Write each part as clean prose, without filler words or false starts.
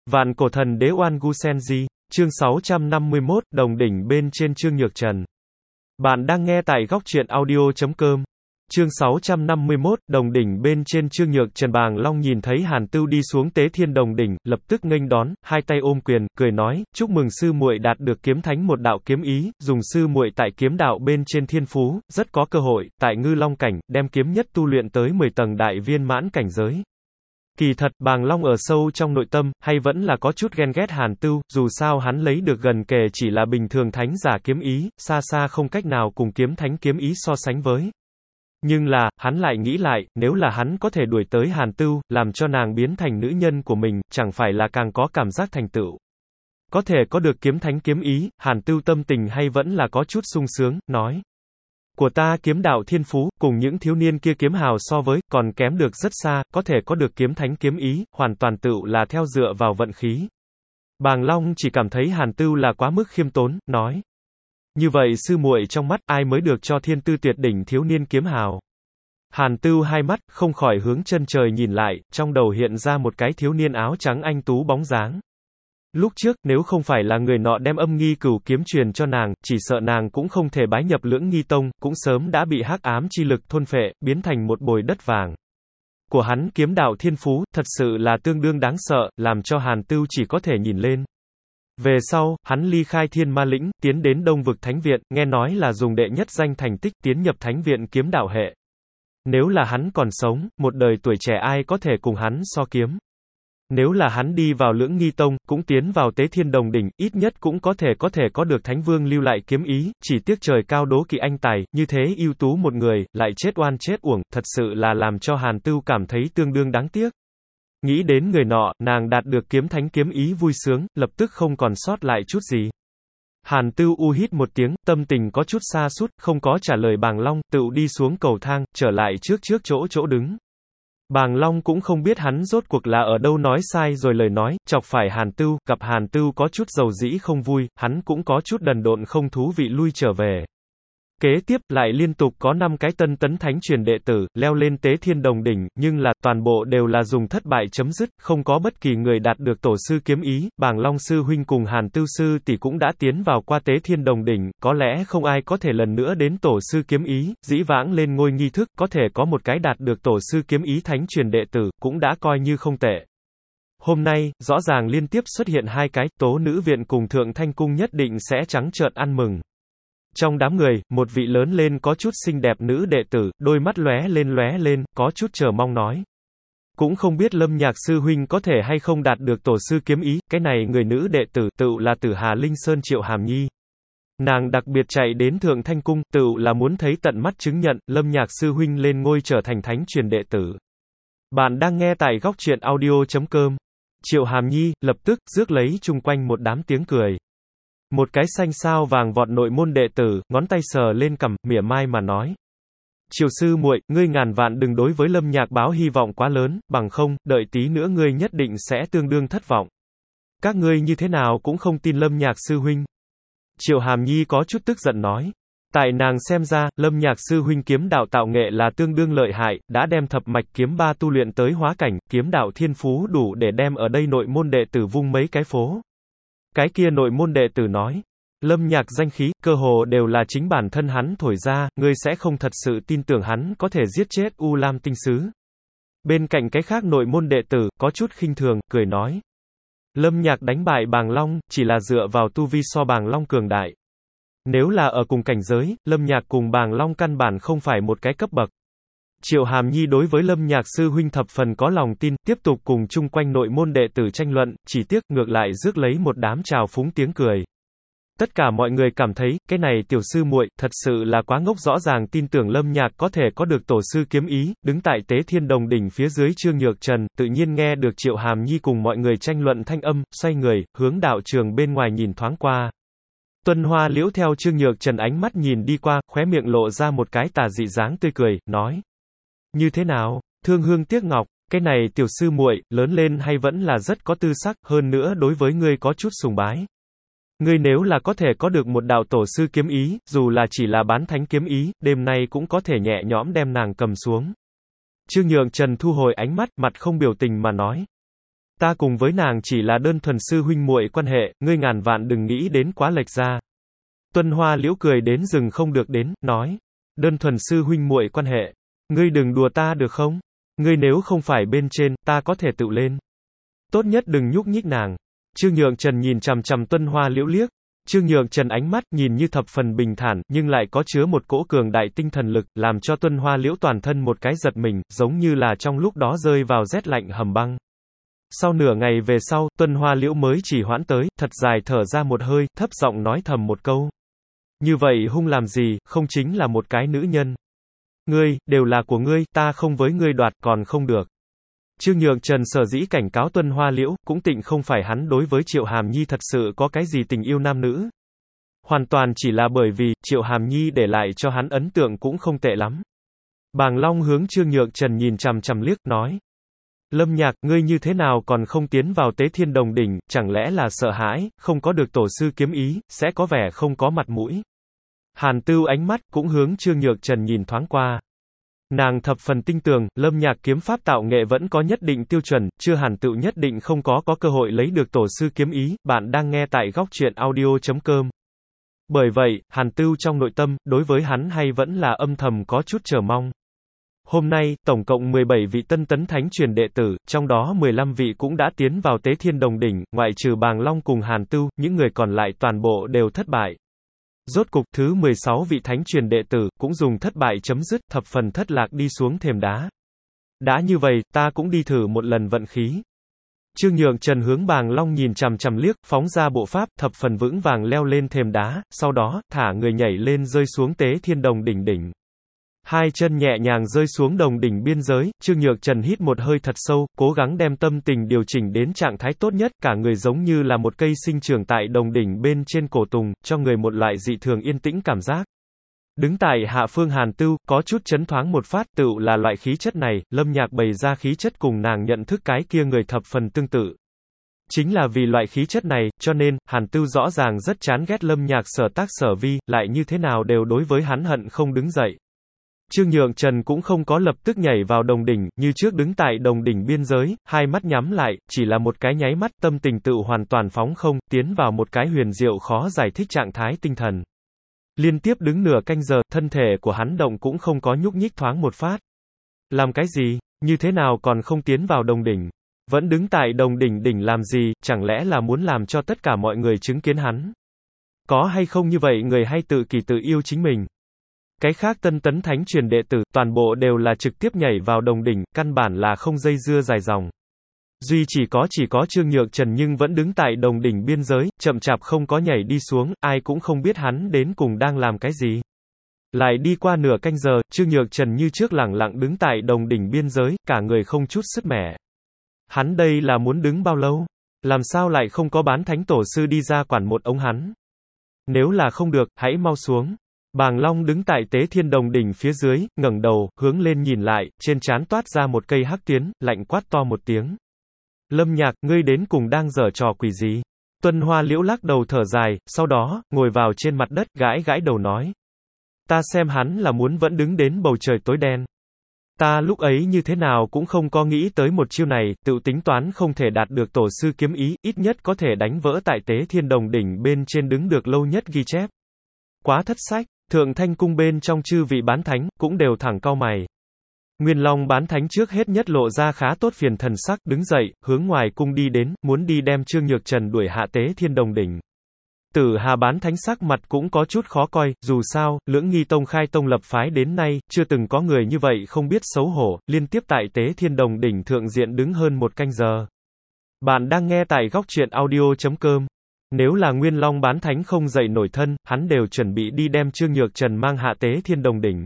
Vạn cổ thần đế Oan Gu Senji, chương 651, đồng đỉnh bên trên Trương Nhược Trần. Bạn đang nghe tại góc truyện audio.com. Chương 651, đồng đỉnh bên trên Trương Nhược Trần. Bàng Long nhìn thấy Hàn Tưu đi xuống Tế Thiên Đồng đỉnh, lập tức nghênh đón, hai tay ôm quyền, cười nói: "Chúc mừng sư muội đạt được kiếm thánh một đạo kiếm ý, dùng sư muội tại kiếm đạo bên trên thiên phú, rất có cơ hội tại Ngư Long cảnh đem kiếm nhất tu luyện tới 10 tầng đại viên mãn cảnh giới." Kỳ thật, Bàng Long ở sâu trong nội tâm, hay vẫn là có chút ghen ghét Hàn Tưu, dù sao hắn lấy được gần kề chỉ là bình thường thánh giả kiếm ý, xa xa không cách nào cùng kiếm thánh kiếm ý so sánh với. Nhưng là, hắn lại nghĩ lại, nếu là hắn có thể đuổi tới Hàn Tưu, làm cho nàng biến thành nữ nhân của mình, chẳng phải là càng có cảm giác thành tựu. Có thể có được kiếm thánh kiếm ý, Hàn Tưu tâm tình hay vẫn là có chút sung sướng, nói: "Của ta kiếm đạo thiên phú, cùng những thiếu niên kia kiếm hào so với, còn kém được rất xa, có thể có được kiếm thánh kiếm ý, hoàn toàn tựu là theo dựa vào vận khí." Bàng Long chỉ cảm thấy Hàn Tưu là quá mức khiêm tốn, nói: "Như vậy sư muội trong mắt, ai mới được cho thiên tư tuyệt đỉnh thiếu niên kiếm hào?" Hàn Tưu hai mắt, không khỏi hướng chân trời nhìn lại, trong đầu hiện ra một cái thiếu niên áo trắng anh tú bóng dáng. Lúc trước, nếu không phải là người nọ đem âm nghi cửu kiếm truyền cho nàng, chỉ sợ nàng cũng không thể bái nhập Lưỡng Nghi Tông, cũng sớm đã bị hắc ám chi lực thôn phệ, biến thành một bồi đất vàng. Của hắn kiếm đạo thiên phú, thật sự là tương đương đáng sợ, làm cho Hàn Tưu chỉ có thể nhìn lên. Về sau, hắn ly khai Thiên Ma Lĩnh, tiến đến Đông Vực Thánh Viện, nghe nói là dùng đệ nhất danh thành tích tiến nhập Thánh Viện kiếm đạo hệ. Nếu là hắn còn sống, một đời tuổi trẻ ai có thể cùng hắn so kiếm. Nếu là hắn đi vào Lưỡng Nghi Tông, cũng tiến vào Tế Thiên Đồng đỉnh, ít nhất cũng có thể có được Thánh Vương lưu lại kiếm ý, chỉ tiếc trời cao đố kỵ anh tài, như thế ưu tú một người, lại chết oan chết uổng, thật sự là làm cho Hàn Tưu cảm thấy tương đương đáng tiếc. Nghĩ đến người nọ, nàng đạt được kiếm thánh kiếm ý vui sướng, lập tức không còn sót lại chút gì. Hàn Tưu u hít một tiếng, tâm tình có chút sa sút, không có trả lời Bàng Long, tựu đi xuống cầu thang, trở lại trước chỗ đứng. Bàng Long cũng không biết hắn rốt cuộc là ở đâu nói sai rồi lời nói, chọc phải Hàn Tưu, gặp Hàn Tưu có chút dầu dĩ không vui, hắn cũng có chút đần độn không thú vị lui trở về. Kế tiếp, lại liên tục có 5 cái tân tấn thánh truyền đệ tử, leo lên Tế Thiên Đồng đỉnh, nhưng là, toàn bộ đều là dùng thất bại chấm dứt, không có bất kỳ người đạt được tổ sư kiếm ý, Bàng Long sư huynh cùng Hàn Tưu sư tỷ cũng đã tiến vào qua Tế Thiên Đồng đỉnh, có lẽ không ai có thể lần nữa đến tổ sư kiếm ý, dĩ vãng lên ngôi nghi thức, có thể có một cái đạt được tổ sư kiếm ý thánh truyền đệ tử, cũng đã coi như không tệ. Hôm nay, rõ ràng liên tiếp xuất hiện 2 cái, Tố Nữ Viện cùng Thượng Thanh Cung nhất định sẽ trắng trợn ăn mừng. Trong đám người, một vị lớn lên có chút xinh đẹp nữ đệ tử, đôi mắt lóe lên, có chút chờ mong nói: "Cũng không biết Lâm Nhạc sư huynh có thể hay không đạt được tổ sư kiếm ý." Cái này người nữ đệ tử, tựu là Tử Hà Linh Sơn Triệu Hàm Nhi. Nàng đặc biệt chạy đến Thượng Thanh Cung, tựu là muốn thấy tận mắt chứng nhận, Lâm Nhạc sư huynh lên ngôi trở thành thánh truyền đệ tử. Bạn đang nghe tại góc truyện audio.com. Triệu Hàm Nhi, lập tức, rước lấy chung quanh một đám tiếng cười. Một cái xanh sao vàng vọt nội môn đệ tử, ngón tay sờ lên cằm, mỉa mai mà nói: "Triệu sư muội, ngươi ngàn vạn đừng đối với Lâm Nhạc báo hy vọng quá lớn, bằng không, đợi tí nữa ngươi nhất định sẽ tương đương thất vọng. Các ngươi như thế nào cũng không tin Lâm Nhạc sư huynh." Triệu Hàm Nhi có chút tức giận nói. Tại nàng xem ra, Lâm Nhạc sư huynh kiếm đạo tạo nghệ là tương đương lợi hại, đã đem thập mạch kiếm ba tu luyện tới hóa cảnh, kiếm đạo thiên phú đủ để đem ở đây nội môn đệ tử vung mấy cái phố. Cái kia nội môn đệ tử nói: "Lâm Nhạc danh khí, cơ hồ đều là chính bản thân hắn thổi ra, ngươi sẽ không thật sự tin tưởng hắn có thể giết chết U Lam tinh sứ." Bên cạnh cái khác nội môn đệ tử, có chút khinh thường, cười nói: "Lâm Nhạc đánh bại Bàng Long, chỉ là dựa vào tu vi so Bàng Long cường đại. Nếu là ở cùng cảnh giới, Lâm Nhạc cùng Bàng Long căn bản không phải một cái cấp bậc." Triệu Hàm Nhi đối với Lâm Nhạc sư huynh thập phần có lòng tin, tiếp tục cùng chung quanh nội môn đệ tử tranh luận, chỉ tiếc, ngược lại rước lấy một đám trào phúng tiếng cười. Tất cả mọi người cảm thấy, cái này tiểu sư muội, thật sự là quá ngốc, rõ ràng tin tưởng Lâm Nhạc có thể có được tổ sư kiếm ý, đứng tại Tế Thiên Đồng đỉnh phía dưới Trương Nhược Trần, tự nhiên nghe được Triệu Hàm Nhi cùng mọi người tranh luận thanh âm, xoay người, hướng đạo trường bên ngoài nhìn thoáng qua. Tuân Hoa Liễu theo Trương Nhược Trần ánh mắt nhìn đi qua, khóe miệng lộ ra một cái tà dị dáng tươi cười, nói: "Như thế nào, thương hương tiếc ngọc, cái này tiểu sư muội, lớn lên hay vẫn là rất có tư sắc, hơn nữa đối với ngươi có chút sùng bái. Ngươi nếu là có thể có được một đạo tổ sư kiếm ý, dù là chỉ là bán thánh kiếm ý, đêm nay cũng có thể nhẹ nhõm đem nàng cầm xuống." Trương Nhược Trần thu hồi ánh mắt, mặt không biểu tình mà nói: Ta cùng với nàng chỉ là đơn thuần sư huynh muội quan hệ, ngươi ngàn vạn đừng nghĩ đến quá lệch ra. Tuân Hoa Liễu cười đến rừng không được đến, nói. Đơn thuần sư huynh muội quan hệ. Ngươi đừng đùa ta được không? Ngươi nếu không phải bên trên, ta có thể tự lên. Tốt nhất đừng nhúc nhích nàng. Trương Nhượng Trần nhìn chằm chằm Tuân Hoa Liễu liếc. Trương Nhượng Trần ánh mắt nhìn như thập phần bình thản, nhưng lại có chứa một cỗ cường đại tinh thần lực, làm cho Tuân Hoa Liễu toàn thân một cái giật mình, giống như là trong lúc đó rơi vào rét lạnh hầm băng. Sau nửa ngày về sau, Tuân Hoa Liễu mới chỉ hoãn tới, thật dài thở ra một hơi, thấp giọng nói thầm một câu. Như vậy hung làm gì, không chính là một cái nữ nhân. Ngươi, đều là của ngươi, ta không với ngươi đoạt, còn không được. Trương Nhượng Trần sở dĩ cảnh cáo Tuân Hoa Liễu, cũng tịnh không phải hắn đối với Triệu Hàm Nhi thật sự có cái gì tình yêu nam nữ. Hoàn toàn chỉ là bởi vì, Triệu Hàm Nhi để lại cho hắn ấn tượng cũng không tệ lắm. Bàng Long hướng Trương Nhượng Trần nhìn chằm chằm liếc, nói. Lâm Nhạc, ngươi như thế nào còn không tiến vào Tế Thiên Đồng Đỉnh, chẳng lẽ là sợ hãi, không có được tổ sư kiếm ý, sẽ có vẻ không có mặt mũi. Hàn Tưu ánh mắt cũng hướng Trương Nhượng Trần nhìn thoáng qua. Nàng thập phần tinh tường, Lâm Nhạc kiếm pháp tạo nghệ vẫn có nhất định tiêu chuẩn, chưa Hàn Tưu nhất định không có cơ hội lấy được tổ sư kiếm ý. Bạn đang nghe tại góc truyện audio.com. Bởi vậy, Hàn Tưu trong nội tâm, đối với hắn hay vẫn là âm thầm có chút chờ mong. Hôm nay, tổng cộng 17 vị tân tấn thánh truyền đệ tử, trong đó 15 vị cũng đã tiến vào Tế Thiên Đồng Đỉnh, ngoại trừ Bàng Long cùng Hàn Tưu, những người còn lại toàn bộ đều thất bại. Rốt cục, thứ 16 vị thánh truyền đệ tử, cũng dùng thất bại chấm dứt, thập phần thất lạc đi xuống thềm đá. Đã như vậy, ta cũng đi thử một lần vận khí. Trương Nhượng Trần hướng Bàng Long nhìn chằm chằm liếc, phóng ra bộ pháp, thập phần vững vàng leo lên thềm đá, sau đó, thả người nhảy lên rơi xuống Tế Thiên Đồng Đỉnh đỉnh. Hai chân nhẹ nhàng rơi xuống đồng đỉnh biên giới, Trương Nhượng Trần hít một hơi thật sâu, cố gắng đem tâm tình điều chỉnh đến trạng thái tốt nhất, cả người giống như là một cây sinh trưởng tại đồng đỉnh bên trên cổ tùng, cho người một loại dị thường yên tĩnh cảm giác. Đứng tại hạ phương Hàn Tưu, có chút chấn thoáng một phát, tựu là loại khí chất này, Lâm Nhạc bày ra khí chất cùng nàng nhận thức cái kia người thập phần tương tự. Chính là vì loại khí chất này, cho nên, Hàn Tưu rõ ràng rất chán ghét Lâm Nhạc sở tác sở vi, lại như thế nào đều đối với hắn hận không đứng dậy. Trương Nhượng Trần cũng không có lập tức nhảy vào đồng đỉnh, như trước đứng tại đồng đỉnh biên giới, hai mắt nhắm lại, chỉ là một cái nháy mắt, tâm tình tự hoàn toàn phóng không, tiến vào một cái huyền diệu khó giải thích trạng thái tinh thần. Liên tiếp đứng nửa canh giờ, thân thể của hắn động cũng không có nhúc nhích thoáng một phát. Làm cái gì? Như thế nào còn không tiến vào đồng đỉnh? Vẫn đứng tại đồng đỉnh đỉnh làm gì, chẳng lẽ là muốn làm cho tất cả mọi người chứng kiến hắn? Có hay không như vậy người hay tự kỷ tự yêu chính mình? Cái khác tân tấn thánh truyền đệ tử, toàn bộ đều là trực tiếp nhảy vào đồng đỉnh, căn bản là không dây dưa dài dòng. Duy chỉ có Trương Nhượng Trần nhưng vẫn đứng tại đồng đỉnh biên giới, chậm chạp không có nhảy đi xuống, ai cũng không biết hắn đến cùng đang làm cái gì. Lại đi qua nửa canh giờ, Trương Nhượng Trần như trước lẳng lặng đứng tại đồng đỉnh biên giới, cả người không chút sức mẻ. Hắn đây là muốn đứng bao lâu? Làm sao lại không có bán thánh tổ sư đi ra quản một ông hắn? Nếu là không được, hãy mau xuống. Bàng Long đứng tại Tế Thiên Đồng Đỉnh phía dưới, ngẩng đầu, hướng lên nhìn lại, trên trán toát ra một cây hắc tuyến, lạnh quát to một tiếng. Lâm Nhạc, ngươi đến cùng đang giở trò quỷ gì? Tuân Hoa Liễu lắc đầu thở dài, sau đó, ngồi vào trên mặt đất, gãi gãi đầu nói. Ta xem hắn là muốn vẫn đứng đến bầu trời tối đen. Ta lúc ấy như thế nào cũng không có nghĩ tới một chiêu này, tự tính toán không thể đạt được tổ sư kiếm ý, ít nhất có thể đánh vỡ tại Tế Thiên Đồng Đỉnh bên trên đứng được lâu nhất ghi chép. Quá thất sách. Thượng Thanh Cung bên trong chư vị bán thánh, cũng đều thẳng cau mày. Nguyên Long bán thánh trước hết nhất lộ ra khá tốt phiền thần sắc, đứng dậy, hướng ngoài cung đi đến, muốn đi đem Trương Nhược Trần đuổi hạ Tế Thiên Đồng Đỉnh. Tử Hà bán thánh sắc mặt cũng có chút khó coi, dù sao, Lưỡng Nghi Tông khai tông lập phái đến nay, chưa từng có người như vậy không biết xấu hổ, liên tiếp tại Tế Thiên Đồng Đỉnh thượng diện đứng hơn một canh giờ. Bạn đang nghe tại góc truyện audio.com. Nếu là Nguyên Long bán thánh không dậy nổi thân, hắn đều chuẩn bị đi đem Trương Nhược Trần mang hạ Tế Thiên Đồng Đỉnh.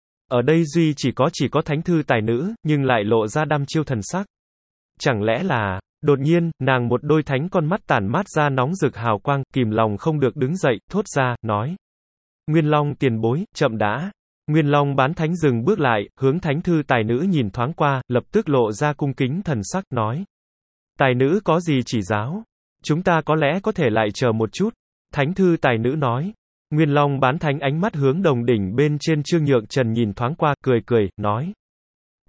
Ở đây duy chỉ có thánh thư tài nữ, nhưng lại lộ ra đăm chiêu thần sắc. Chẳng lẽ là, đột nhiên, nàng một đôi thánh con mắt tản mát ra nóng rực hào quang, kìm lòng không được đứng dậy, thốt ra, nói. Nguyên Long tiền bối, chậm đã. Nguyên Long bán thánh dừng bước lại, hướng thánh thư tài nữ nhìn thoáng qua, lập tức lộ ra cung kính thần sắc, nói. Tài nữ có gì chỉ giáo? Chúng ta có lẽ có thể lại chờ một chút. Thánh thư tài nữ nói. Nguyên Long bán thánh ánh mắt hướng đồng đỉnh bên trên Trương Nhượng Trần nhìn thoáng qua, cười, nói.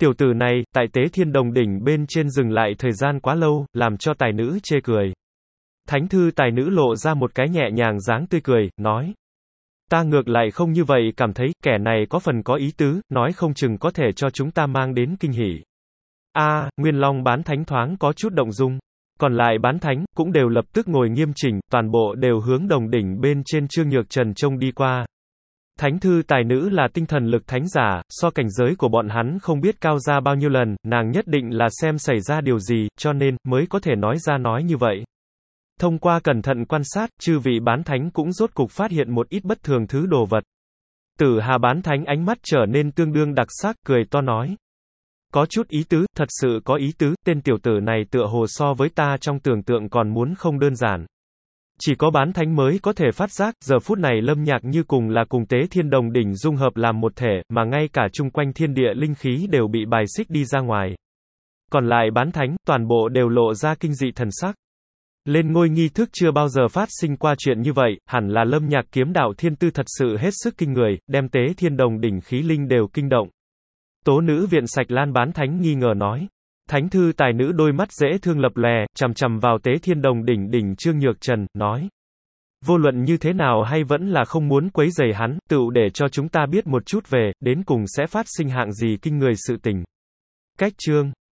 Tiểu tử này, tại Tế Thiên Đồng đỉnh bên trên dừng lại thời gian quá lâu, làm cho tài nữ chê cười. Thánh thư tài nữ lộ ra một cái nhẹ nhàng dáng tươi cười, nói. Ta ngược lại không như vậy cảm thấy, kẻ này có phần có ý tứ, nói không chừng có thể cho chúng ta mang đến kinh hỉ. Nguyên Long bán thánh thoáng có chút động dung. Còn lại bán thánh, cũng đều lập tức ngồi nghiêm chỉnh, toàn bộ đều hướng đồng đỉnh bên trên Trương Nhược Trần trông đi qua. Thánh thư tài nữ là tinh thần lực thánh giả, so cảnh giới của bọn hắn không biết cao ra bao nhiêu lần, nàng nhất định là xem xảy ra điều gì, cho nên, mới có thể nói ra nói như vậy. Thông qua cẩn thận quan sát, chư vị bán thánh cũng rốt cục phát hiện một ít bất thường thứ đồ vật. Tử Hà bán thánh ánh mắt trở nên tương đương đặc sắc, cười to nói. Có chút ý tứ, thật sự có ý tứ, tên tiểu tử này tựa hồ so với ta trong tưởng tượng còn muốn không đơn giản. Chỉ có bán thánh mới có thể phát giác, giờ phút này Lâm Nhạc như cùng là cùng Tế Thiên Đồng đỉnh dung hợp làm một thể, mà ngay cả chung quanh thiên địa linh khí đều bị bài xích đi ra ngoài. Còn lại bán thánh, toàn bộ đều lộ ra kinh dị thần sắc. Lên ngôi nghi thức chưa bao giờ phát sinh qua chuyện như vậy, hẳn là Lâm Nhạc kiếm đạo thiên tư thật sự hết sức kinh người, đem Tế Thiên Đồng đỉnh khí linh đều kinh động. Tố nữ viện Sạch Lan bán thánh nghi ngờ nói. Thánh thư tài nữ đôi mắt dễ thương lập lòe, chằm chằm vào Tế Thiên Đồng đỉnh đỉnh Trương Nhược Trần, nói. Vô luận như thế nào hay vẫn là không muốn quấy rầy hắn, tựu để cho chúng ta biết một chút về, đến cùng sẽ phát sinh hạng gì kinh người sự tình. Cách chương